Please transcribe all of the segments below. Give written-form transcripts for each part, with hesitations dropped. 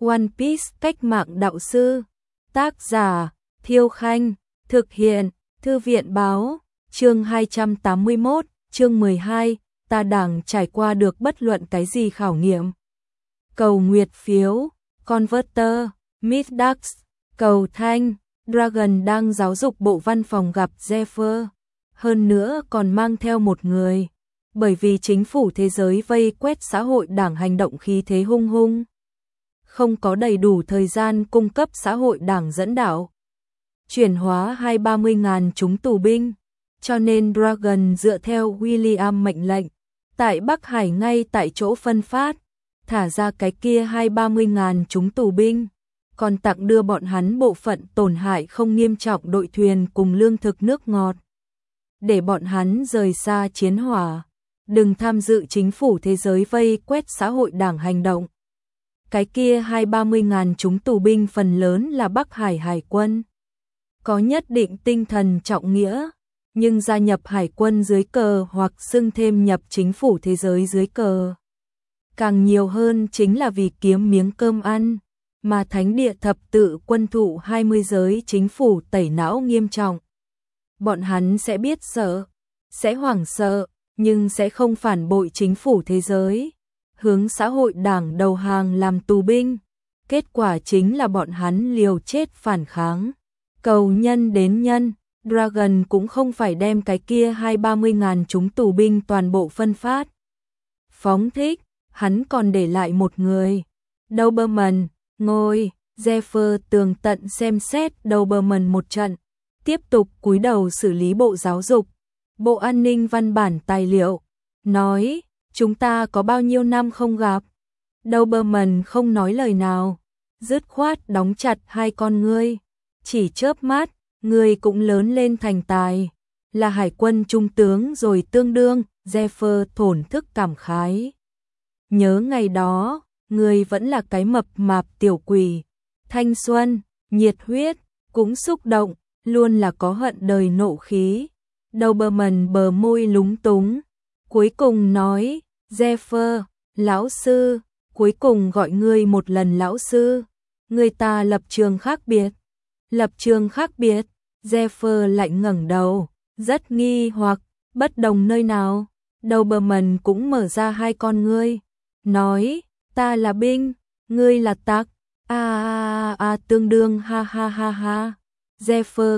One Piece cách mạng đạo sư. Tác giả Thiêu Khanh. Thực hiện Thư viện báo. Chương 281, chương 12. Ta đang trải qua được bất luận cái gì khảo nghiệm. Cầu nguyệt phiếu. Converter. Midax. Cầu thanh. Dragon đang giáo dục bộ văn phòng gặp Zephyr. Hơn nữa còn mang theo một người. Bởi vì chính phủ thế giới vây quét xã hội đảng hành động khí thế hung hung. Không có đầy đủ thời gian cung cấp xã hội đảng dẫn đạo. Chuyển hóa 20-30 ngàn chúng tù binh. Cho nên Dragon dựa theo William mệnh lệnh. Tại Bắc Hải ngay tại chỗ phân phát. Thả ra cái kia 20-30 ngàn chúng tù binh. Còn tặng đưa bọn hắn bộ phận tổn hại không nghiêm trọng đội thuyền cùng lương thực nước ngọt. Để bọn hắn rời xa chiến hỏa. Đừng tham dự chính phủ thế giới vây quét xã hội đảng hành động. Cái kia 20-30 ngàn chúng tù binh phần lớn là Bắc Hải Hải quân. Có nhất định tinh thần trọng nghĩa, nhưng gia nhập Hải quân dưới cờ hoặc xưng thêm nhập chính phủ thế giới dưới cờ. Càng nhiều hơn chính là vì kiếm miếng cơm ăn, mà thánh địa thập tự quân thụ 20 giới chính phủ tẩy não nghiêm trọng. Bọn hắn sẽ biết sợ, sẽ hoảng sợ, nhưng sẽ không phản bội chính phủ thế giới. Hướng xã hội đảng đầu hàng làm tù binh. Kết quả chính là bọn hắn liều chết phản kháng. Cầu nhân đến nhân, Dragon cũng không phải đem cái kia 20-30 ngàn chúng tù binh toàn bộ phân phát. Phóng thích, hắn còn để lại một người. Doberman, ngồi, Zephyr tường tận xem xét Doberman một trận. Tiếp tục cúi đầu xử lý bộ giáo dục, bộ an ninh văn bản tài liệu. Nói, chúng ta có bao nhiêu năm không gặp. Doberman không nói lời nào. Dứt khoát đóng chặt hai con ngươi. Chỉ chớp mắt, người cũng lớn lên thành tài. Là hải quân trung tướng rồi tương đương. Zephyr thổn thức cảm khái. Nhớ ngày đó, người vẫn là cái mập mạp tiểu quỷ. Thanh xuân, nhiệt huyết, cũng xúc động, luôn là có hận đời nộ khí. Doberman bờ môi lúng túng. Cuối cùng nói, Zephyr, lão sư, cuối cùng gọi ngươi một lần lão sư. Người ta lập trường khác biệt. Lập trường khác biệt. Zephyr lạnh ngẩng đầu, rất nghi hoặc, bất đồng nơi nào. Doberman cũng mở ra hai con ngươi. Nói, ta là binh, ngươi là tặc. Tương đương ha ha ha ha. Zephyr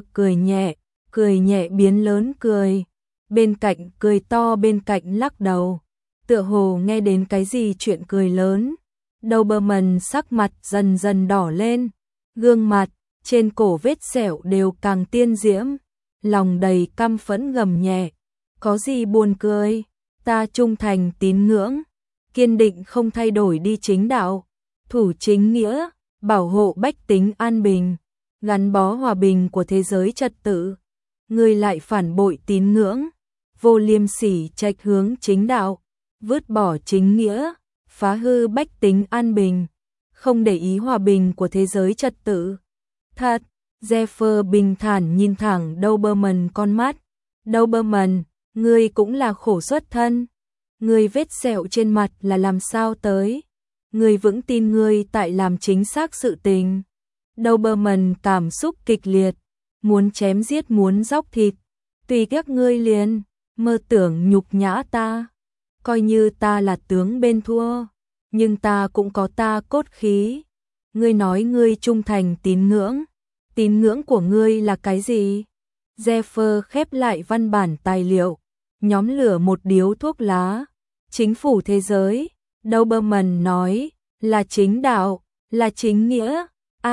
cười nhẹ biến lớn cười. Bên cạnh cười to bên cạnh lắc đầu. Tựa hồ nghe đến cái gì chuyện cười lớn. Doberman sắc mặt dần dần đỏ lên. Gương mặt, trên cổ vết sẹo đều càng tiên diễm. Lòng đầy căm phẫn gầm nhẹ. Có gì buồn cười, ta trung thành tín ngưỡng. Kiên định không thay đổi đi chính đạo. Thủ chính nghĩa, bảo hộ bách tính an bình. Gắn bó hòa bình của thế giới trật tự. Người lại phản bội tín ngưỡng. Vô liêm sỉ trạch hướng chính đạo, vứt bỏ chính nghĩa, phá hư bách tính an bình, không để ý hòa bình của thế giới trật tự. Thật, Zephyr bình thản nhìn thẳng Doberman con mắt. Doberman, ngươi cũng là khổ xuất thân. Ngươi vết sẹo trên mặt là làm sao tới? Ngươi vững tin ngươi tại làm chính xác sự tình. Doberman cảm xúc kịch liệt, muốn chém giết muốn róc thịt. Tùy các ngươi liền. Mơ tưởng nhục nhã ta. Coi như ta là tướng bên thua, nhưng ta cũng có ta cốt khí. Ngươi nói ngươi trung thành tín ngưỡng. Tín ngưỡng của ngươi là cái gì? Zephyr khép lại văn bản tài liệu, nhóm lửa một điếu thuốc lá. Chính phủ thế giới, Doberman nói, là chính đạo, là chính nghĩa.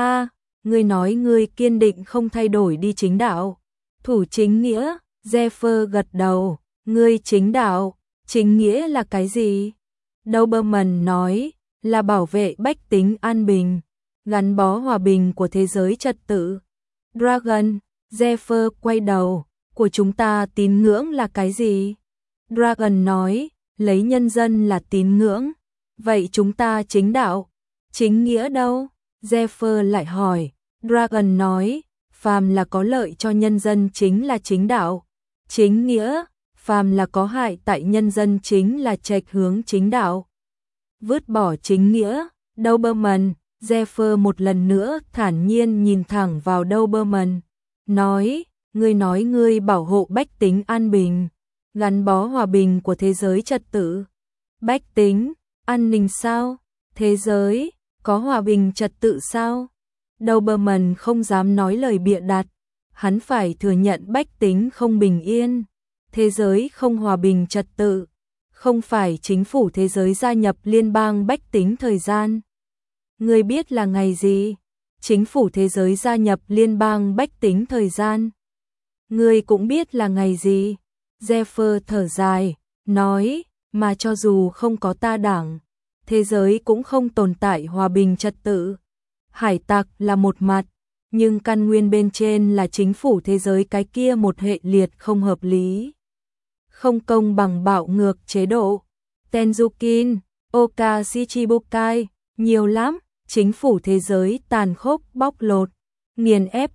Ngươi nói ngươi kiên định không thay đổi đi chính đạo. Thủ chính nghĩa. Zephyr gật đầu, ngươi chính đạo, chính nghĩa là cái gì? Doberman nói, là bảo vệ bách tính an bình, gắn bó hòa bình của thế giới trật tự. Dragon, Zephyr quay đầu, của chúng ta tín ngưỡng là cái gì? Dragon nói, lấy nhân dân là tín ngưỡng, vậy chúng ta chính đạo, chính nghĩa đâu? Zephyr lại hỏi, Dragon nói, phàm là có lợi cho nhân dân chính là chính đạo. Chính nghĩa, phàm là có hại tại nhân dân chính là trạch hướng chính đạo. Vứt bỏ chính nghĩa, Doberman, Zephyr một lần nữa thản nhiên nhìn thẳng vào Doberman, nói, ngươi bảo hộ bách tính an bình, gắn bó hòa bình của thế giới trật tự. Bách tính, an ninh sao? Thế giới, có hòa bình trật tự sao? Doberman không dám nói lời bịa đặt, hắn phải thừa nhận bách tính không bình yên, thế giới không hòa bình trật tự, không phải chính phủ thế giới gia nhập liên bang bách tính thời gian. Ngươi biết là ngày gì? Chính phủ thế giới gia nhập liên bang bách tính thời gian. Ngươi cũng biết là ngày gì? Zephyr thở dài, nói, mà cho dù không có ta đảng, thế giới cũng không tồn tại hòa bình trật tự. Hải tặc là một mặt, nhưng căn nguyên bên trên là chính phủ thế giới cái kia một hệ liệt không hợp lý, không công bằng bạo ngược chế độ. Tenzukin, Oka Shichibukai, nhiều lắm, chính phủ thế giới tàn khốc bóc lột, nghiền ép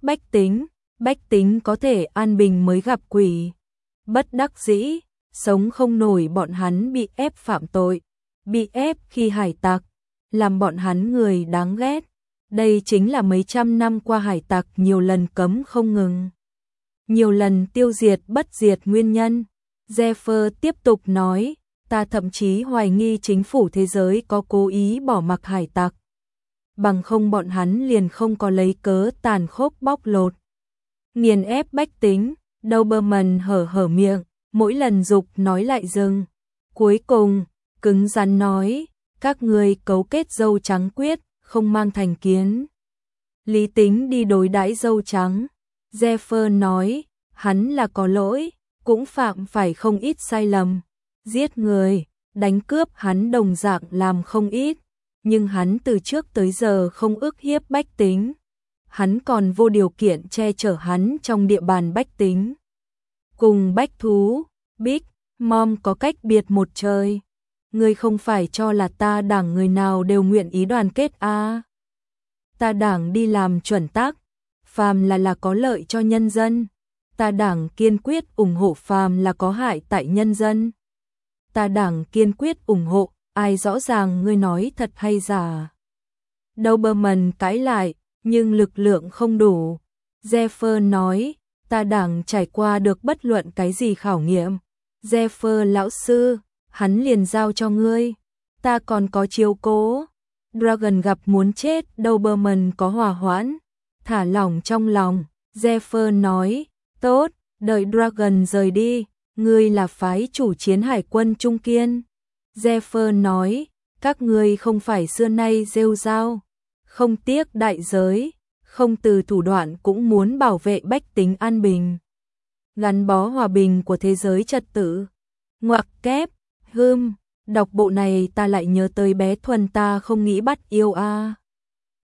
bách tính có thể an bình mới gặp quỷ. Bất đắc dĩ, sống không nổi bọn hắn bị ép phạm tội, bị ép khi hải tặc, làm bọn hắn người đáng ghét. Đây chính là mấy trăm năm qua hải tặc nhiều lần cấm không ngừng, nhiều lần tiêu diệt bất diệt nguyên nhân. Zephyr tiếp tục nói, ta thậm chí hoài nghi chính phủ thế giới có cố ý bỏ mặc hải tặc, bằng không bọn hắn liền không có lấy cớ tàn khốc bóc lột, nghiền ép bách tính. Doberman hở miệng, mỗi lần dục nói lại dừng. Cuối cùng, cứng rắn nói, các ngươi cấu kết dâu trắng quyết, không mang thành kiến. Lý tính đi đối đãi dâu trắng. Zephyr nói, hắn là có lỗi, cũng phạm phải không ít sai lầm. Giết người, đánh cướp hắn đồng dạng làm không ít, nhưng hắn từ trước tới giờ không ức hiếp bách tính. Hắn còn vô điều kiện che chở hắn trong địa bàn bách tính. Cùng bách thú, Big Mom có cách biệt một trời. Ngươi không phải cho là ta đảng người nào đều nguyện ý đoàn kết à? Ta đảng đi làm chuẩn tắc, phàm là có lợi cho nhân dân. Ta đảng kiên quyết ủng hộ phàm là có hại tại nhân dân. Ta đảng kiên quyết ủng hộ, ai rõ ràng ngươi nói thật hay giả. Doberman cãi lại, nhưng lực lượng không đủ. Zephyr nói, ta đảng trải qua được bất luận cái gì khảo nghiệm. Zephyr lão sư, hắn liền giao cho ngươi. Ta còn có chiếu cố. Dragon gặp muốn chết, Doberman có hòa hoãn, thả lỏng trong lòng. Zephyr nói, tốt, đợi Dragon rời đi, ngươi là phái chủ chiến hải quân Trung Kiên. Zephyr nói, các ngươi không phải xưa nay rêu rao, không tiếc đại giới, không từ thủ đoạn cũng muốn bảo vệ bách tính an bình, gắn bó hòa bình của thế giới trật tự. Ngoặc kép, đọc bộ này ta lại nhớ tới bé Thuần ta không nghĩ bắt yêu a.